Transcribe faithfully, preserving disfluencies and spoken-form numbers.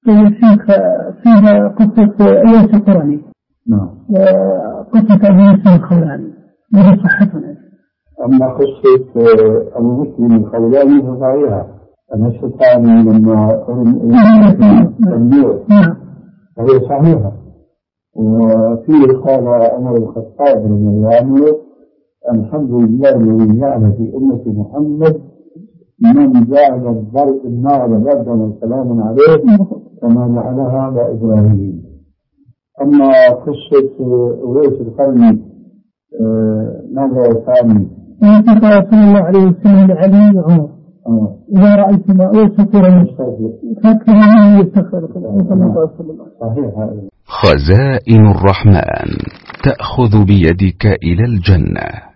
شيخ فيها قصة أياس القرآني. نعم. قصة أبي مسلم الخولاني هذه صحتنا. أما قصة أبو مسلم الخولاني فصحيحة. أنا الشيطاني لما نعم فهي صحيحة. وفيه قال عمر الخطاب رضي الله عنه: الحمد لله الذي جعل في أمة محمد من جعل الضرب النار بردا وسلاما عليه وما جعلها على إبراهيم. أما قصة أويس القرني ماذا ثاني؟ قال صلى الله عليه وسلم لعلي وعمر: إذا رأيتما أويس القرني فاكرهوا يستغفر الله. صحيح. خزائن الرحمن تأخذ بيدك إلى الجنة.